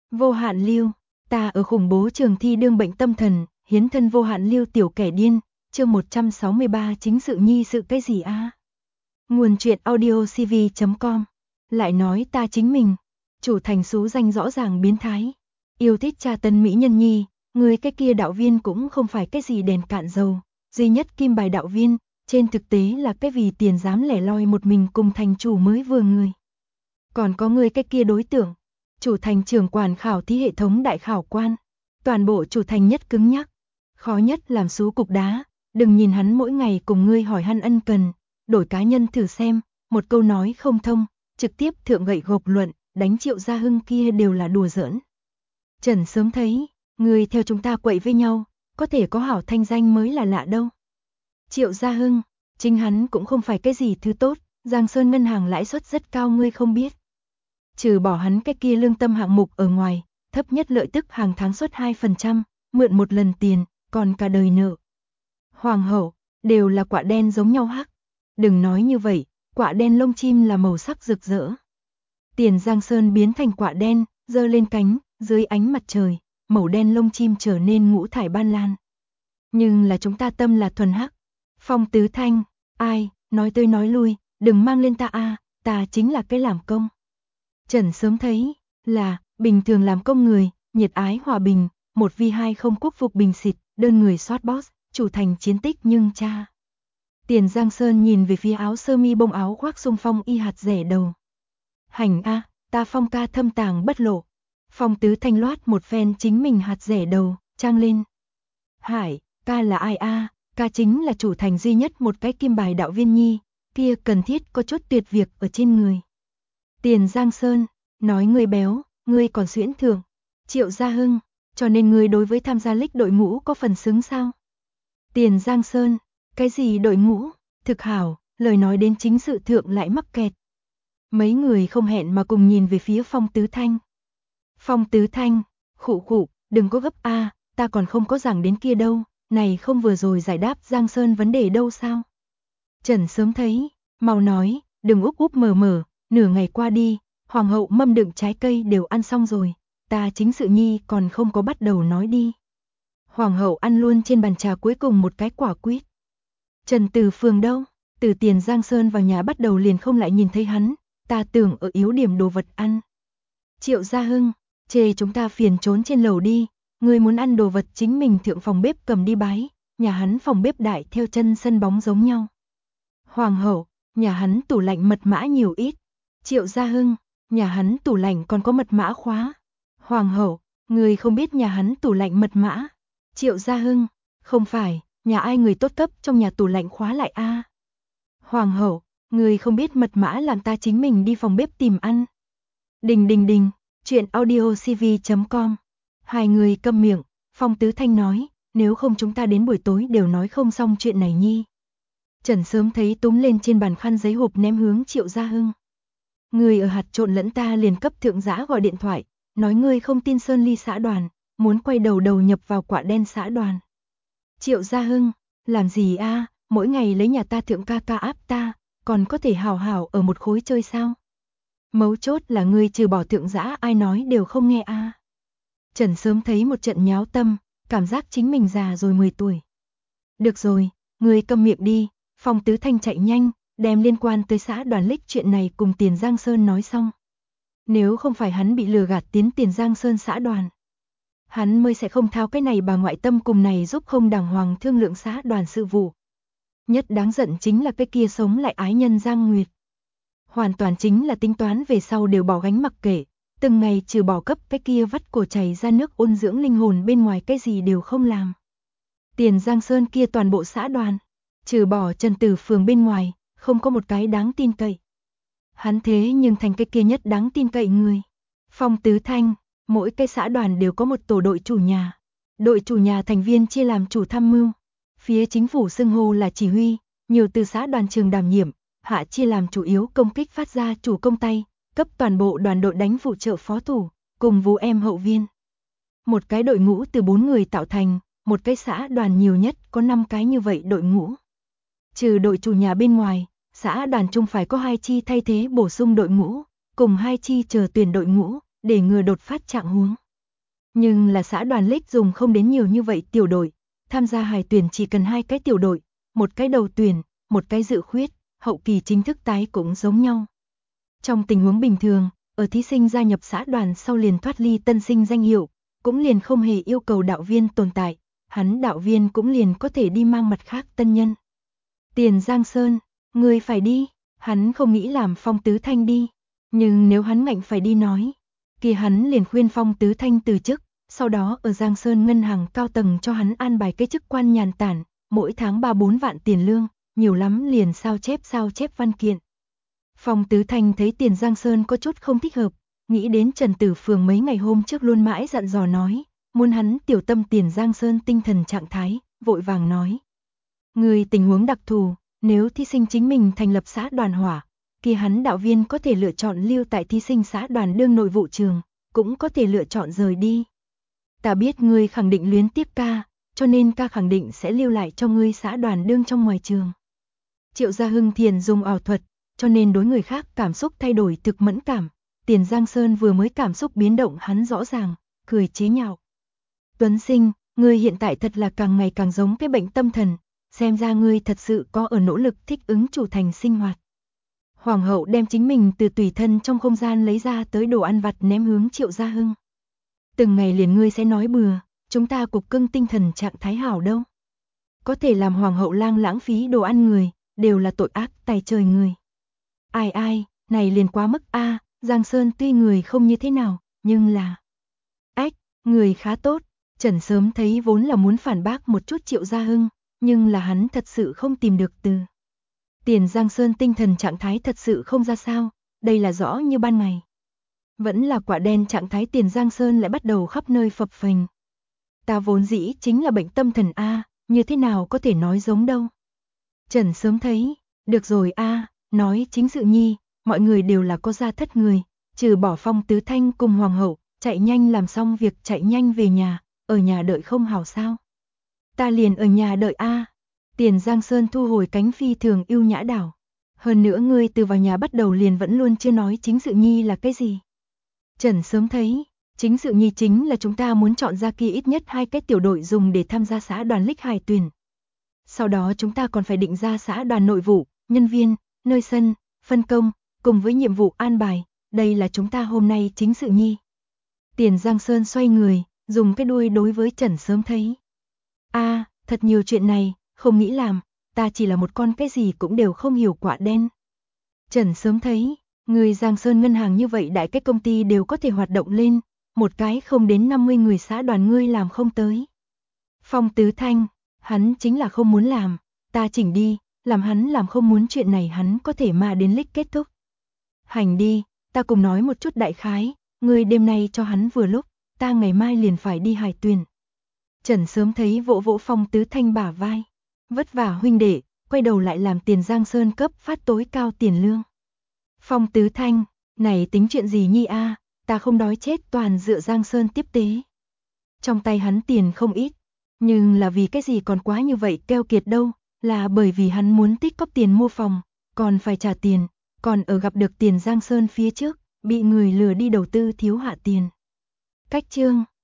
Vô hạn lưu, ta ở khủng bố trường thi đương bệnh tâm thần, hiến thân vô hạn lưu tiểu kẻ điên, chương 163 chính sự nhi sự cái gì a? Nguồn truyện audio cv.com. Lại nói ta chính mình, chủ thành xú danh rõ ràng biến thái, yêu thích tra tấn mỹ nhân nhi, người cái kia đạo viên cũng không phải cái gì đèn cạn dầu, duy nhất kim bài đạo viên, trên thực tế là cái vì tiền dám lẻ loi một mình cùng thành chủ mới vừa người. Còn có người cái kia đối tượng, chủ thành trưởng quản khảo thí hệ thống đại khảo quan, toàn bộ chủ thành nhất cứng nhắc, khó nhất làm số cục đá, đừng nhìn hắn mỗi ngày cùng ngươi hỏi han ân cần, đổi cá nhân thử xem, một câu nói không thông, trực tiếp thượng gậy gộc luận, đánh Triệu Gia Hưng kia đều là đùa giỡn. Trần sớm thấy, người theo chúng ta quậy với nhau, có thể có hảo thanh danh mới là lạ đâu. Triệu Gia Hưng, chính hắn cũng không phải cái gì thứ tốt, Giang Sơn ngân hàng lãi suất rất cao ngươi không biết. Trừ bỏ hắn cái kia lương tâm hạng mục ở ngoài, thấp nhất lợi tức hàng tháng suất 2%, mượn một lần tiền, còn cả đời nợ. Hoàng hậu, đều là quả đen giống nhau hắc. Đừng nói như vậy, quả đen lông chim là màu sắc rực rỡ. Tiền Giang Sơn biến thành quả đen, giơ lên cánh, dưới ánh mặt trời, màu đen lông chim trở nên ngũ thải ban lan. Nhưng là chúng ta tâm là thuần hắc. Phong Tứ Thanh, ai, nói tới nói lui, đừng mang lên ta a, ta chính là cái làm công. Trần sớm thấy, là, bình thường làm công người, nhiệt ái hòa bình, 1v2 không quốc phục bình xịt, đơn người soát boss, chủ thành chiến tích nhưng cha. Tiền Giang Sơn nhìn về phía áo sơ mi bông áo khoác xung phong y hạt rẻ đầu. Hành a, ta Phong ca thâm tàng bất lộ. Phong Tứ Thanh loát một phen chính mình hạt rẻ đầu, trang lên. Hải, ca là ai a? Ca chính là chủ thành duy nhất một cái kim bài đạo viên nhi, kia cần thiết có chút tuyệt việc ở trên người. Tiền Giang Sơn, nói ngươi béo, ngươi còn xuyễn thưởng. Triệu Gia Hưng, cho nên ngươi đối với tham gia lích đội ngũ có phần xứng sao? Tiền Giang Sơn, cái gì đội ngũ, thực hảo, lời nói đến chính sự thượng lại mắc kẹt. Mấy người không hẹn mà cùng nhìn về phía Phong Tứ Thanh. Phong Tứ Thanh, khụ khụ, đừng có gấp a, ta còn không có giảng đến kia đâu, này không vừa rồi giải đáp Giang Sơn vấn đề đâu sao? Trần sớm thấy, mau nói, đừng úp úp mở mở, nửa ngày qua đi, hoàng hậu mâm đựng trái cây đều ăn xong rồi, ta chính sự nhi còn không có bắt đầu nói đi. Hoàng hậu ăn luôn trên bàn trà cuối cùng một cái quả quýt. Trần Từ Phường đâu? Từ Tiền Giang Sơn vào nhà bắt đầu liền không lại nhìn thấy hắn, ta tưởng ở yếu điểm đồ vật ăn. Triệu Gia Hưng, chê chúng ta phiền trốn trên lầu đi, người muốn ăn đồ vật chính mình thượng phòng bếp cầm đi bái, nhà hắn phòng bếp đại theo chân sân bóng giống nhau. Hoàng hậu, nhà hắn tủ lạnh mật mã nhiều ít. Triệu Gia Hưng, nhà hắn tủ lạnh còn có mật mã khóa. Hoàng hậu, người không biết nhà hắn tủ lạnh mật mã. Triệu Gia Hưng, không phải, nhà ai người tốt cấp trong nhà tủ lạnh khóa lại a. Hoàng hậu, người không biết mật mã làm ta chính mình đi phòng bếp tìm ăn. Đình đình đình, chuyện audio cv.com. Hai người câm miệng, Phong Tứ Thanh nói, nếu không chúng ta đến buổi tối đều nói không xong chuyện này nhi. Trần sớm thấy túm lên trên bàn khăn giấy hộp ném hướng Triệu Gia Hưng. Người ở hạt trộn lẫn ta liền cấp thượng giã gọi điện thoại, nói ngươi không tin Sơn Ly xã đoàn, muốn quay đầu nhập vào quả đen xã đoàn. Triệu Gia Hưng, làm gì a, mỗi ngày lấy nhà ta thượng ca ca áp ta, còn có thể hào hào ở một khối chơi sao? Mấu chốt là ngươi trừ bỏ thượng giã ai nói đều không nghe a. Trần sớm thấy một trận nháo tâm, cảm giác chính mình già rồi 10 tuổi. Được rồi, ngươi câm miệng đi. Phong Tứ Thanh chạy nhanh, đem liên quan tới xã đoàn lích chuyện này cùng Tiền Giang Sơn nói xong. Nếu không phải hắn bị lừa gạt tiến Tiền Giang Sơn xã đoàn, hắn mới sẽ không thao cái này bà ngoại tâm cùng này giúp không đàng hoàng thương lượng xã đoàn sự vụ. Nhất đáng giận chính là cái kia sống lại ái nhân Giang Nguyệt. Hoàn toàn chính là tính toán về sau đều bỏ gánh mặc kệ, từng ngày trừ bỏ cấp cái kia vắt cổ chảy ra nước ôn dưỡng linh hồn bên ngoài cái gì đều không làm. Tiền Giang Sơn kia toàn bộ xã đoàn, trừ bỏ Trần Tử Phường bên ngoài, không có một cái đáng tin cậy. Hắn thế nhưng thành cái kia nhất đáng tin cậy người. Phong Tứ Thanh, mỗi cái xã đoàn đều có một tổ đội chủ nhà. Đội chủ nhà thành viên chia làm chủ tham mưu. Phía chính phủ xưng hô là chỉ huy, nhiều từ xã đoàn trường đảm nhiệm, hạ chia làm chủ yếu công kích phát ra chủ công tay, cấp toàn bộ đoàn đội đánh phụ trợ phó thủ, cùng vũ em hậu viên. Một cái đội ngũ từ 4 người tạo thành, một cái xã đoàn nhiều nhất có 5 cái như vậy đội ngũ. Trừ đội chủ nhà bên ngoài, xã đoàn chung phải có 2 chi thay thế bổ sung đội ngũ, cùng 2 chi chờ tuyển đội ngũ, để ngừa đột phát trạng huống. Nhưng là xã đoàn Lích dùng không đến nhiều như vậy tiểu đội, tham gia hải tuyển chỉ cần 2 cái tiểu đội, một cái đầu tuyển, một cái dự khuyết, hậu kỳ chính thức tái cũng giống nhau. Trong tình huống bình thường, ở thí sinh gia nhập xã đoàn sau liền thoát ly tân sinh danh hiệu, cũng liền không hề yêu cầu đạo viên tồn tại, hắn đạo viên cũng liền có thể đi mang mặt khác tân nhân. Tiền Giang Sơn, người phải đi, hắn không nghĩ làm Phong Tứ Thanh đi, nhưng nếu hắn ngạnh phải đi nói, kia hắn liền khuyên Phong Tứ Thanh từ chức, sau đó ở Giang Sơn ngân hàng cao tầng cho hắn an bài cái chức quan nhàn tản, mỗi tháng 3-4 vạn tiền lương, nhiều lắm liền sao chép văn kiện. Phong Tứ Thanh thấy Tiền Giang Sơn có chút không thích hợp, nghĩ đến Trần Tử Phường mấy ngày hôm trước luôn mãi dặn dò nói, muốn hắn tiểu tâm Tiền Giang Sơn tinh thần trạng thái, vội vàng nói. Người tình huống đặc thù, nếu thí sinh chính mình thành lập xã đoàn hỏa, kia hắn đạo viên có thể lựa chọn lưu tại thí sinh xã đoàn đương nội vụ trường, cũng có thể lựa chọn rời đi. Ta biết ngươi khẳng định luyến tiếc ca, cho nên ca khẳng định sẽ lưu lại cho ngươi xã đoàn đương trong ngoài trường. Triệu Gia Hưng thiền dùng ảo thuật, cho nên đối người khác cảm xúc thay đổi thực mẫn cảm. Tiền Giang Sơn vừa mới cảm xúc biến động hắn rõ ràng, cười chế nhạo. Tuấn Sinh, ngươi hiện tại thật là càng ngày càng giống cái bệnh tâm thần, xem ra ngươi thật sự có ở nỗ lực thích ứng chủ thành sinh hoạt. Hoàng hậu đem chính mình từ tùy thân trong không gian lấy ra tới đồ ăn vặt ném hướng Triệu Gia Hưng. Từng ngày liền ngươi sẽ nói bừa, chúng ta cục cưng tinh thần trạng thái hảo đâu. Có thể làm hoàng hậu lang lãng phí đồ ăn người, đều là tội ác tài trời người. Ai, này liền quá mức a, Giang Sơn tuy người không như thế nào, nhưng là... người khá tốt, Trần sớm thấy vốn là muốn phản bác một chút Triệu Gia Hưng, nhưng là hắn thật sự không tìm được từ. Tiền Giang Sơn tinh thần trạng thái thật sự không ra sao, đây là rõ như ban ngày. Vẫn là quả đen trạng thái Tiền Giang Sơn lại bắt đầu khắp nơi phập phình. Ta vốn dĩ chính là bệnh tâm thần a, như thế nào có thể nói giống đâu. Trần sớm thấy, được rồi a, nói chính sự nhi, mọi người đều là có gia thất người, trừ bỏ Phong Tứ Thanh cùng hoàng hậu, chạy nhanh làm xong việc chạy nhanh về nhà, ở nhà đợi không hảo sao. Ta liền ở nhà đợi a. Tiền Giang Sơn thu hồi cánh phi thường yêu nhã đảo. Hơn nữa ngươi từ vào nhà bắt đầu liền vẫn luôn chưa nói chính sự nhi là cái gì. Trần sớm thấy, chính sự nhi chính là chúng ta muốn chọn ra kia ít nhất 2 cái tiểu đội dùng để tham gia xã đoàn Lích hải tuyển. Sau đó chúng ta còn phải định ra xã đoàn nội vụ, nhân viên, nơi sân, phân công, cùng với nhiệm vụ an bài, đây là chúng ta hôm nay chính sự nhi. Tiền Giang Sơn xoay người, dùng cái đuôi đối với Trần sớm thấy. A, thật nhiều chuyện này, không nghĩ làm, ta chỉ là một con cái gì cũng đều không hiểu quả đen. Trần sớm thấy, người Giang Sơn ngân hàng như vậy đại cái công ty đều có thể hoạt động lên, một cái không đến 50 người xã đoàn ngươi làm không tới. Phong Tứ Thanh, hắn chính là không muốn làm, ta chỉnh đi, làm hắn làm không muốn chuyện này hắn có thể mà đến Lích kết thúc. Hành đi, ta cùng nói một chút đại khái, ngươi đêm nay cho hắn vừa lúc, ta ngày mai liền phải đi hải tuyển. Trần sớm thấy vỗ vỗ Phong Tứ Thanh bả vai. Vất vả huynh đệ, quay đầu lại làm Tiền Giang Sơn cấp phát tối cao tiền lương. Phong Tứ Thanh, này tính chuyện gì nhi a, ta không đói chết toàn dựa Giang Sơn tiếp tế. Trong tay hắn tiền không ít, nhưng là vì cái gì còn quá như vậy keo kiệt đâu, là bởi vì hắn muốn tích cóp tiền mua phòng, còn phải trả tiền, còn ở gặp được Tiền Giang Sơn phía trước, bị người lừa đi đầu tư thiếu hạ tiền. Cách chương